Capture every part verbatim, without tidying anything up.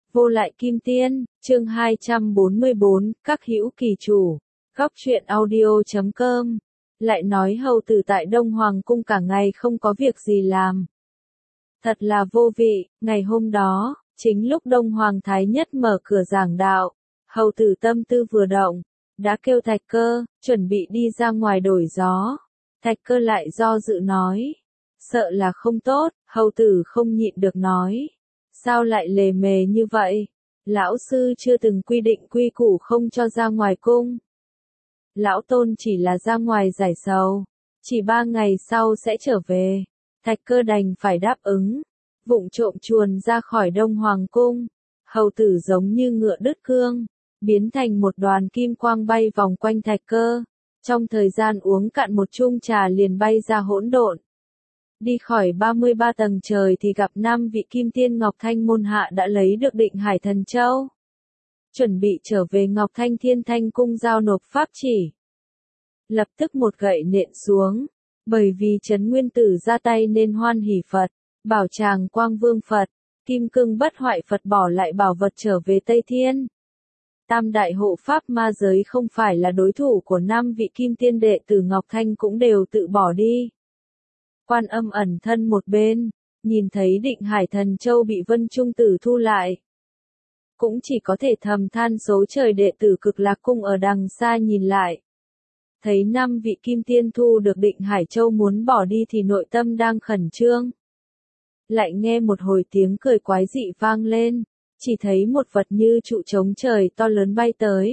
Vô lại kim tiên, chương hai trăm bốn mươi bốn, các hữu kỳ chủ. Góc truyện audio chấm com. Lại nói hầu tử tại Đông Hoàng cung cả ngày không có việc gì làm. Thật là vô vị, ngày hôm đó, chính lúc Đông Hoàng Thái Nhất mở cửa giảng đạo, hầu tử tâm tư vừa động, đã kêu Thạch Cơ, chuẩn bị đi ra ngoài đổi gió. Thạch Cơ lại do dự nói, sợ là không tốt, hầu tử không nhịn được nói. Sao lại lề mề như vậy? Lão sư chưa từng quy định quy củ không cho ra ngoài cung. Lão Tôn chỉ là ra ngoài giải sầu, chỉ ba ngày sau sẽ trở về. Thạch Cơ đành phải đáp ứng, vụng trộm chuồn ra khỏi Đông Hoàng cung. Hầu tử giống như ngựa đứt cương, biến thành một đoàn kim quang bay vòng quanh Thạch Cơ. Trong thời gian uống cạn một chung trà liền bay ra hỗn độn. Đi khỏi ba mươi ba tầng trời thì gặp năm vị kim tiên Ngọc Thanh môn hạ đã lấy được Định Hải Thần Châu. Chuẩn bị trở về Ngọc Thanh Thiên Thanh cung giao nộp pháp chỉ. Lập tức một gậy nện xuống, bởi vì Trấn Nguyên Tử ra tay nên Hoan Hỷ Phật, Bảo Tràng Quang Vương Phật, Kim Cương Bất Hoại Phật bỏ lại bảo vật trở về Tây Thiên. Tam đại hộ pháp ma giới không phải là đối thủ của năm vị kim tiên đệ tử Ngọc Thanh cũng đều tự bỏ đi. Quan Âm ẩn thân một bên, nhìn thấy Định Hải Thần Châu bị Vân Trung Tử thu lại. Cũng chỉ có thể thầm than số trời đệ tử Cực Lạc cung ở đằng xa nhìn lại. Thấy năm vị kim tiên thu được Định Hải Châu muốn bỏ đi thì nội tâm đang khẩn trương. Lại nghe một hồi tiếng cười quái dị vang lên, chỉ thấy một vật như trụ trống trời to lớn bay tới.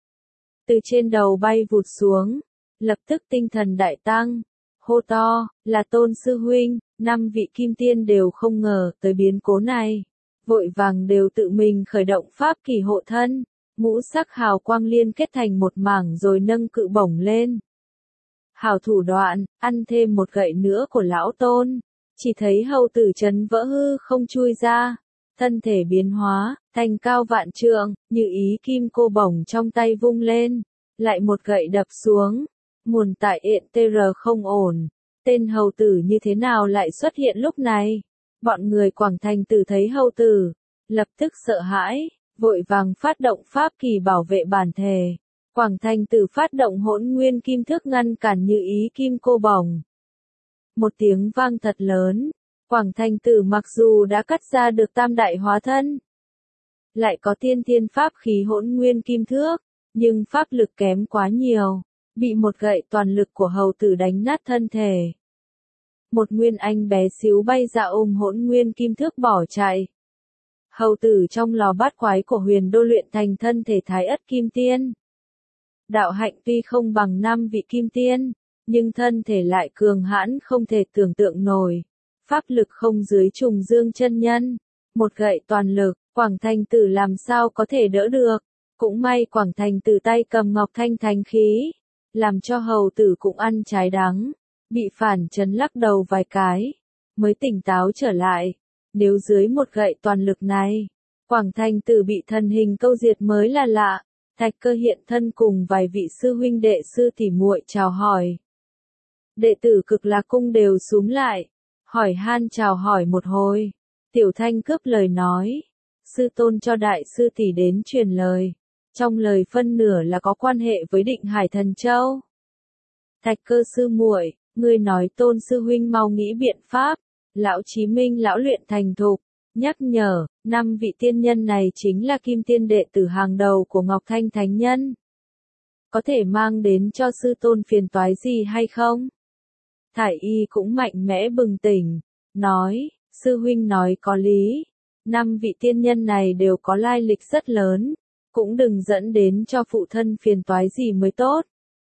Từ trên đầu bay vụt xuống, lập tức tinh thần đại tăng. Hô to, là Tôn Sư Huynh, năm vị kim tiên đều không ngờ tới biến cố này. Vội vàng đều tự mình khởi động pháp kỳ hộ thân, ngũ sắc hào quang liên kết thành một mảng rồi nâng cự bổng lên. Hào thủ đoạn, ăn thêm một gậy nữa của lão Tôn, chỉ thấy hầu tử chấn vỡ hư không chui ra, thân thể biến hóa, thành cao vạn trượng, như ý kim cô bổng trong tay vung lên, lại một gậy đập xuống. Nguồn tại ện tê rờ không ổn, tên hầu tử như thế nào lại xuất hiện lúc này? Bọn người Quảng Thành Tử thấy hầu tử, lập tức sợ hãi, vội vàng phát động pháp kỳ bảo vệ bản thể. Quảng Thành Tử phát động hỗn nguyên kim thước ngăn cản như ý kim cô bổng. Một tiếng vang thật lớn, Quảng Thành Tử mặc dù đã cắt ra được tam đại hóa thân, lại có tiên thiên pháp khí hỗn nguyên kim thước, nhưng pháp lực kém quá nhiều. Bị một gậy toàn lực của hầu tử đánh nát thân thể. Một nguyên anh bé xíu bay ra ôm hỗn nguyên kim thước bỏ chạy. Hầu tử trong lò bát quái của huyền đô luyện thành thân thể thái ất kim tiên. Đạo hạnh tuy không bằng năm vị kim tiên, nhưng thân thể lại cường hãn không thể tưởng tượng nổi. Pháp lực không dưới trùng dương chân nhân. Một gậy toàn lực, Quảng Thành Tử làm sao có thể đỡ được. Cũng may Quảng Thành Tử tay cầm Ngọc Thanh thánh khí. Làm cho hầu tử cũng ăn trái đắng, bị phản chấn lắc đầu vài cái, mới tỉnh táo trở lại. Nếu dưới một gậy toàn lực này, Quảng Thành Tử bị thần hình câu diệt mới là lạ. Thạch Cơ hiện thân cùng vài vị sư huynh đệ sư tỷ muội chào hỏi. Đệ tử Cực Lạc cung đều xúm lại, hỏi han chào hỏi một hồi. Tiểu Thanh cướp lời nói, sư tôn cho đại sư tỷ đến truyền lời. Trong lời phân nửa là có quan hệ với Định Hải Thần Châu. Thạch Cơ sư muội, ngươi nói Tôn sư huynh mau nghĩ biện pháp. Lão Chí Minh lão luyện thành thục, nhắc nhở, năm vị tiên nhân này chính là kim tiên đệ tử hàng đầu của Ngọc Thanh Thánh Nhân. Có thể mang đến cho sư tôn phiền toái gì hay không? Thải Y cũng mạnh mẽ bừng tỉnh, nói, sư huynh nói có lý. Năm vị tiên nhân này đều có lai lịch rất lớn. Cũng đừng dẫn đến cho phụ thân phiền toái gì mới tốt.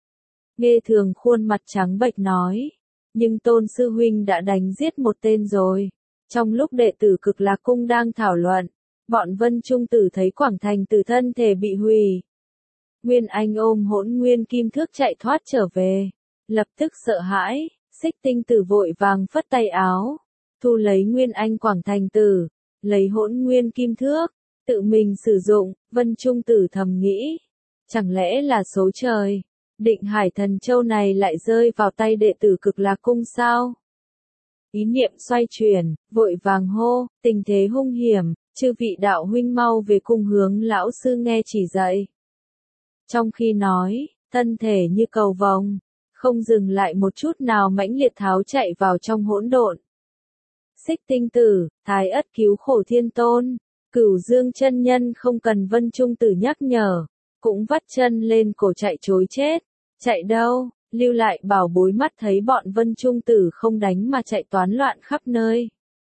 Nghe Thường khuôn mặt trắng bệch nói, nhưng Tôn sư huynh đã đánh giết một tên rồi. Trong lúc đệ tử Cực Lạc cung đang thảo luận, bọn Vân Trung Tử thấy Quảng Thành Tử thân thể bị hủy. Nguyên Anh ôm hỗn nguyên kim thước chạy thoát trở về, lập tức sợ hãi, Xích Tinh Tử vội vàng phất tay áo, thu lấy Nguyên Anh Quảng Thành Tử, lấy hỗn nguyên kim thước. Tự mình sử dụng, Vân Trung Tử thầm nghĩ. Chẳng lẽ là số trời, Định Hải Thần Châu này lại rơi vào tay đệ tử Cực Lạc cung sao? Ý niệm xoay chuyển, vội vàng hô, tình thế hung hiểm, Chư vị đạo huynh mau về cung hướng lão sư nghe chỉ dạy. Trong khi nói, thân thể như cầu vồng, không dừng lại một chút nào mãnh liệt tháo chạy vào trong hỗn độn. Xích Tinh Tử, Thái Ất cứu khổ Thiên Tôn, Cửu Dương chân nhân không cần Vân Trung Tử nhắc nhở, cũng vắt chân lên cổ chạy trối chết. Chạy đâu, lưu lại bảo bối mắt thấy bọn Vân Trung Tử không đánh mà chạy toán loạn khắp nơi.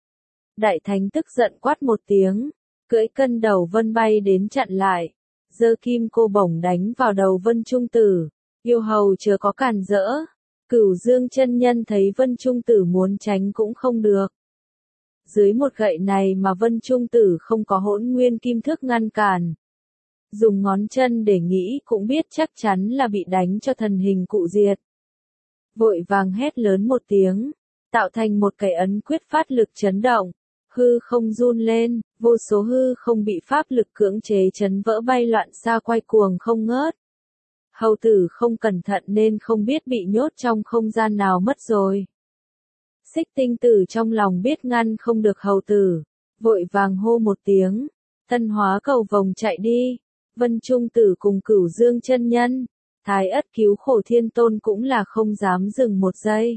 Đại Thánh tức giận quát một tiếng, cưỡi cân đầu vân bay đến chặn lại, giơ kim cô bổng đánh vào đầu Vân Trung Tử, yêu hầu chớ có cản rỡ. Cửu Dương chân nhân thấy Vân Trung Tử muốn tránh cũng không được. Dưới một gậy này mà Vân Trung Tử không có hỗn nguyên kim thức ngăn cản. Dùng ngón chân để nghĩ cũng biết chắc chắn là bị đánh cho thần hình cụ diệt. Vội vàng hét lớn một tiếng, tạo thành một cái ấn quyết phát lực chấn động, hư không run lên, vô số hư không bị pháp lực cưỡng chế chấn vỡ bay loạn xa quay cuồng không ngớt. Hầu tử không cẩn thận nên không biết bị nhốt trong không gian nào mất rồi. Xích Tinh Tử trong lòng biết ngăn không được hầu tử, vội vàng hô một tiếng, tân hóa cầu vồng chạy đi. Vân Trung Tử cùng Cửu Dương chân nhân, Thái Ất cứu khổ Thiên Tôn cũng là không dám dừng một giây.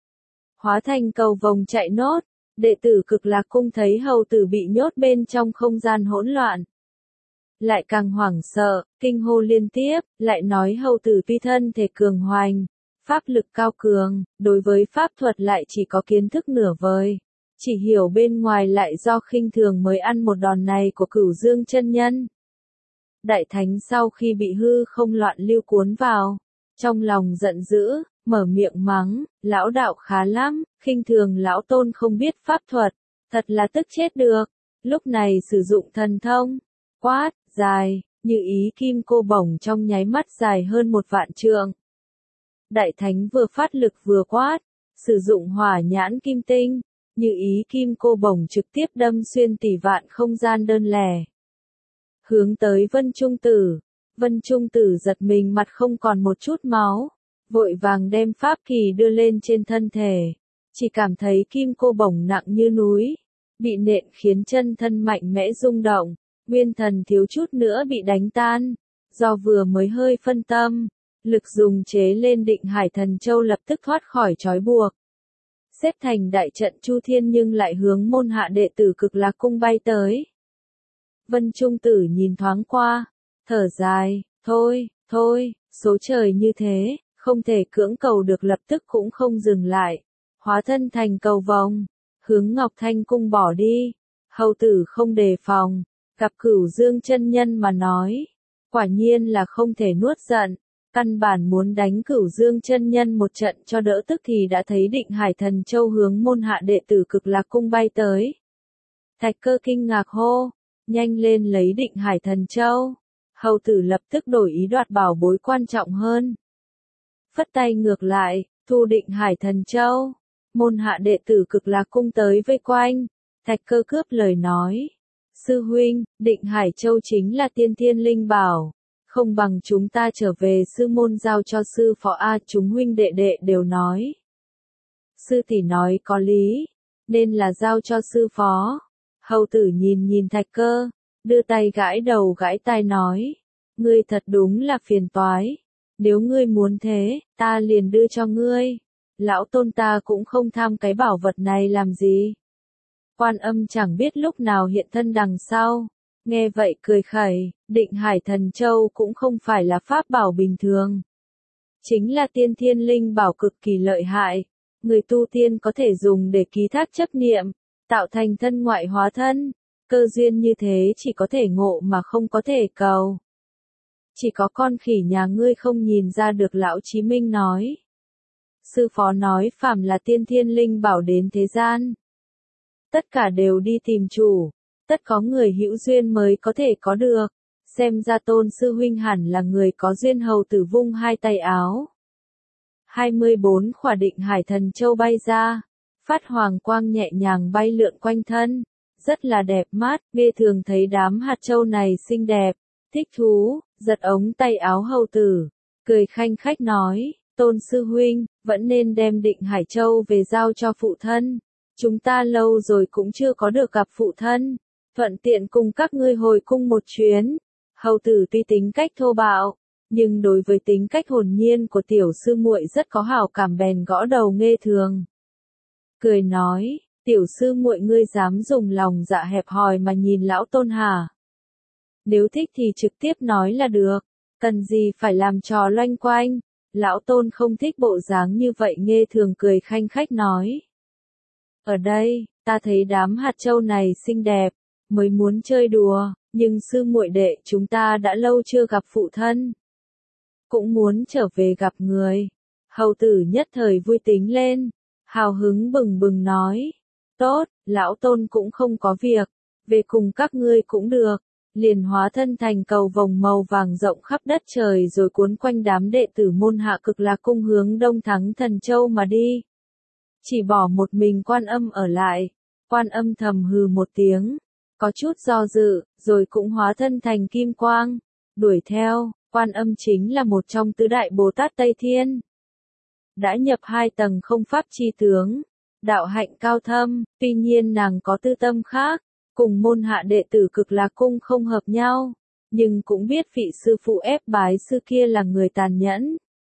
Hóa thành cầu vồng chạy nốt, đệ tử Cực Lạc cung thấy hầu tử bị nhốt bên trong không gian hỗn loạn. Lại càng hoảng sợ, kinh hô liên tiếp, lại nói hầu tử tuy thân thể cường hoành, pháp lực cao cường, đối với pháp thuật lại chỉ có kiến thức nửa vời, chỉ hiểu bên ngoài lại do khinh thường mới ăn một đòn này của Cửu Dương chân nhân. Đại Thánh sau khi bị hư không loạn lưu cuốn vào, trong lòng giận dữ, mở miệng mắng, lão đạo khá lắm, khinh thường lão tôn không biết pháp thuật, thật là tức chết được. Lúc này sử dụng thần thông, quát, dài, như ý kim cô bổng trong nháy mắt dài hơn một vạn trượng. Đại Thánh vừa phát lực vừa quát, sử dụng hỏa nhãn kim tinh, như ý kim cô bổng trực tiếp đâm xuyên tỷ vạn không gian đơn lẻ. Hướng tới Vân Trung Tử, Vân Trung Tử giật mình mặt không còn một chút máu, vội vàng đem pháp kỳ đưa lên trên thân thể, chỉ cảm thấy kim cô bổng nặng như núi, bị nện khiến chân thân mạnh mẽ rung động, nguyên thần thiếu chút nữa bị đánh tan, do vừa mới hơi phân tâm, lực dùng chế lên Định Hải Thần Châu lập tức thoát khỏi trói buộc. Xếp thành đại trận Chu Thiên nhưng lại hướng môn hạ đệ tử Cực Lạc cung bay tới. Vân Trung Tử nhìn thoáng qua, thở dài, thôi, thôi, số trời như thế, không thể cưỡng cầu được lập tức cũng không dừng lại, hóa thân thành cầu vồng, hướng Ngọc Thanh cung bỏ đi. Hầu tử không đề phòng, gặp Cửu Dương chân nhân mà nói, quả nhiên là không thể nuốt giận, căn bản muốn đánh Cửu Dương chân nhân một trận cho đỡ tức thì đã thấy Định Hải Thần Châu hướng môn hạ đệ tử Cực Lạc cung bay tới. Thạch Cơ kinh ngạc hô, nhanh lên lấy Định Hải Thần Châu. Hầu tử lập tức đổi ý đoạt bảo bối quan trọng hơn. Phất tay ngược lại, thu Định Hải Thần Châu. Môn hạ đệ tử Cực Lạc cung tới vây quanh. Thạch Cơ cướp lời nói, sư huynh, Định Hải Châu chính là tiên thiên linh bảo, không bằng chúng ta trở về sư môn giao cho sư phó. A chúng huynh đệ đệ đều nói. Sư tỷ nói có lý, nên là giao cho sư phó. Hầu tử nhìn nhìn Thạch Cơ, đưa tay gãi đầu gãi tai nói, ngươi thật đúng là phiền toái, nếu ngươi muốn thế, ta liền đưa cho ngươi, lão tôn ta cũng không tham cái bảo vật này làm gì. Quan Âm chẳng biết lúc nào hiện thân đằng sau, nghe vậy cười khẩy, Định Hải Thần Châu cũng không phải là pháp bảo bình thường, chính là tiên thiên linh bảo cực kỳ lợi hại, người tu tiên có thể dùng để ký thác chấp niệm, tạo thành thân ngoại hóa thân, cơ duyên như thế chỉ có thể ngộ mà không có thể cầu. Chỉ có con khỉ nhà ngươi không nhìn ra được. Lão Chí Minh nói. Sư phó nói phàm là tiên thiên linh bảo đến thế gian, tất cả đều đi tìm chủ, tất có người hữu duyên mới có thể có được, xem ra Tôn sư huynh hẳn là người có duyên. Hầu tử vung hai tay áo, hai mươi bốn khỏa Định Hải Thần Châu bay ra, phát hoàng quang nhẹ nhàng bay lượn quanh thân, rất là đẹp mắt. Nghe thường thấy đám hạt châu này xinh đẹp, thích thú, giật ống tay áo hầu tử, cười khanh khách nói, Tôn sư huynh, vẫn nên đem Định Hải Châu về giao cho phụ thân, chúng ta lâu rồi cũng chưa có được gặp phụ thân, thuận tiện cùng các ngươi hồi cung một chuyến. Hầu tử tuy tính cách thô bạo, nhưng đối với tính cách hồn nhiên của tiểu sư muội rất có hảo cảm, bèn gõ đầu Nghê Thường. Cười nói, tiểu sư muội ngươi dám dùng lòng dạ hẹp hòi mà nhìn lão tôn hả? Nếu thích thì trực tiếp nói là được, cần gì phải làm trò loanh quanh, lão tôn không thích bộ dáng như vậy. Nghê Thường cười khanh khách nói. Ở đây, ta thấy đám hạt châu này xinh đẹp, mới muốn chơi đùa, nhưng sư muội đệ chúng ta đã lâu chưa gặp phụ thân. Cũng muốn trở về gặp người. Hầu tử nhất thời vui tính lên, hào hứng bừng bừng nói. Tốt, lão tôn cũng không có việc, về cùng các ngươi cũng được. Liền hóa thân thành cầu vồng màu vàng rộng khắp đất trời rồi cuốn quanh đám đệ tử môn hạ Cực Lạc cung hướng Đông Thắng Thần Châu mà đi. Chỉ bỏ một mình Quan Âm ở lại. Quan Âm thầm hừ một tiếng, có chút do dự, rồi cũng hóa thân thành kim quang, đuổi theo. Quan Âm chính là một trong tứ đại Bồ Tát Tây Thiên. Đã nhập hai tầng không pháp chi tướng, đạo hạnh cao thâm, tuy nhiên nàng có tư tâm khác, cùng môn hạ đệ tử Cực Lạc cung không hợp nhau, nhưng cũng biết vị sư phụ ép bái sư kia là người tàn nhẫn.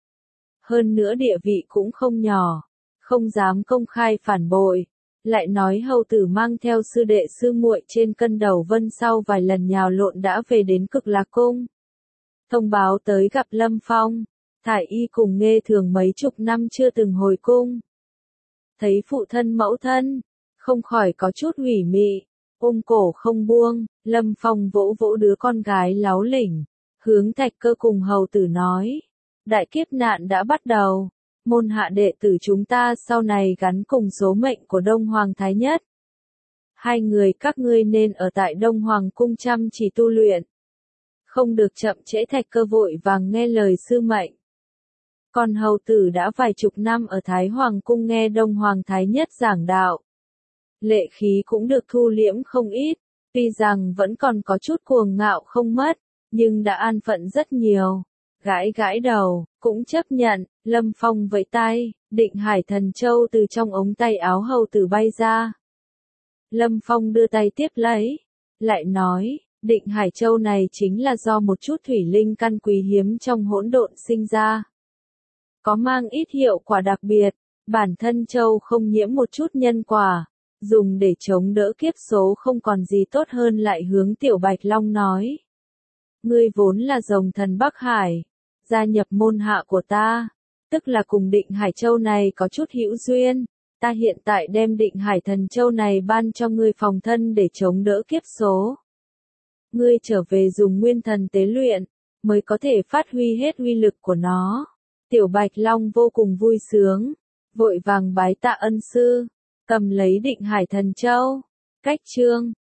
Hơn nữa địa vị cũng không nhỏ, không dám công khai phản bội. Lại nói hầu tử mang theo sư đệ sư muội trên cân đầu vân sau vài lần nhào lộn đã về đến Cực Lạc cung. Thông báo tới gặp Lâm Phong, Thải Y cùng Nghê Thường mấy chục năm chưa từng hồi cung. Thấy phụ thân mẫu thân, không khỏi có chút ủy mị, ôm cổ không buông. Lâm Phong vỗ vỗ đứa con gái láu lỉnh, hướng Thạch Cơ cùng hầu tử nói. Đại kiếp nạn đã bắt đầu, môn hạ đệ tử chúng ta sau này gắn cùng số mệnh của Đông Hoàng Thái Nhất. Hai người các ngươi nên ở tại Đông Hoàng cung chăm chỉ tu luyện. Không được chậm trễ. Thạch Cơ vội vàng nghe lời sư mệnh. Còn hầu tử đã vài chục năm ở Thái Hoàng cung nghe Đông Hoàng Thái Nhất giảng đạo. Lệ khí cũng được thu liễm không ít, tuy rằng vẫn còn có chút cuồng ngạo không mất, nhưng đã an phận rất nhiều. Gãi gãi đầu, cũng chấp nhận. Lâm Phong vẫy tay, Định Hải Thần Châu từ trong ống tay áo hầu tử bay ra. Lâm Phong đưa tay tiếp lấy, lại nói, Định Hải Châu này chính là do một chút thủy linh căn quý hiếm trong hỗn độn sinh ra. Có mang ít hiệu quả đặc biệt, bản thân Châu không nhiễm một chút nhân quả, dùng để chống đỡ kiếp số không còn gì tốt hơn. Lại hướng Tiểu Bạch Long nói. Ngươi vốn là rồng thần Bắc Hải, gia nhập môn hạ của ta, tức là cùng Định Hải Châu này có chút hữu duyên. Ta hiện tại đem Định Hải Thần Châu này ban cho ngươi phòng thân để chống đỡ kiếp số. Ngươi trở về dùng nguyên thần tế luyện, mới có thể phát huy hết uy lực của nó. Tiểu Bạch Long vô cùng vui sướng, vội vàng bái tạ ân sư, cầm lấy Định Hải Thần Châu. Cách chương